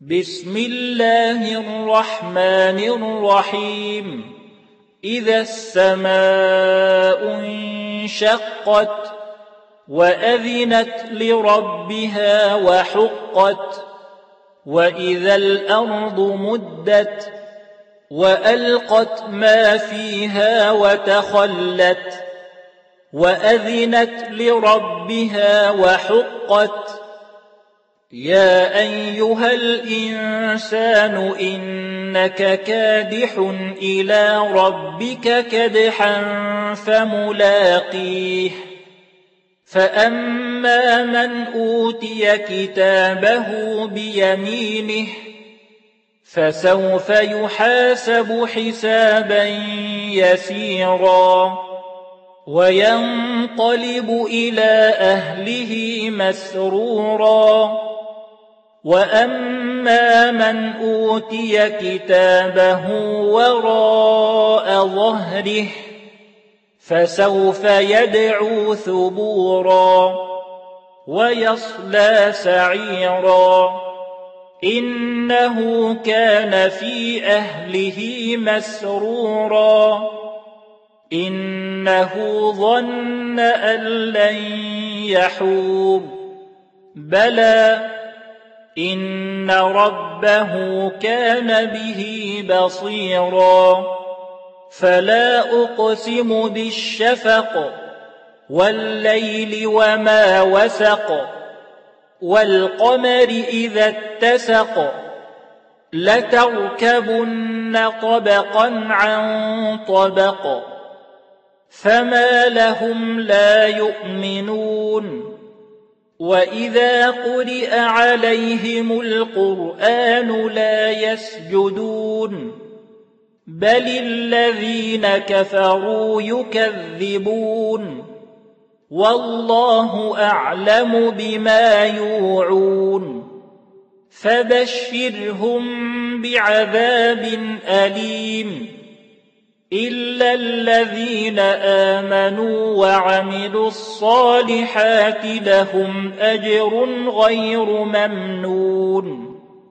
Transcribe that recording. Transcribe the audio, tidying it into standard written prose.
بسم الله الرحمن الرحيم إذا السماء انشقت وأذنت لربها وحقت وإذا الأرض مدت وألقت ما فيها وتخلت وأذنت لربها وحقت يا أيها الإنسان إنك كادح إلى ربك كدحا فملاقيه فأما من أوتي كتابه بيمينه فسوف يحاسب حسابا يسيرا وينقلب إلى أهله مسرورا وأما من أوتي كتابه وراء ظهره فسوف يدعو ثبورا ويصلى سعيرا إنه كان في أهله مسرورا إنه ظن أن لن يحور بلى إن ربه كان به بصيرا فلا أقسم بالشفق والليل وما وسق والقمر إذا اتسق لتركبن طبقا عن طبق فما لهم لا يؤمنون وإذا قرئ عليهم القرآن لا يسجدون بل الذين كفروا يكذبون والله أعلم بما يوعون فبشرهم بعذاب أليم إلا الذين آمنوا وعملوا الصالحات لهم أجر غير ممنون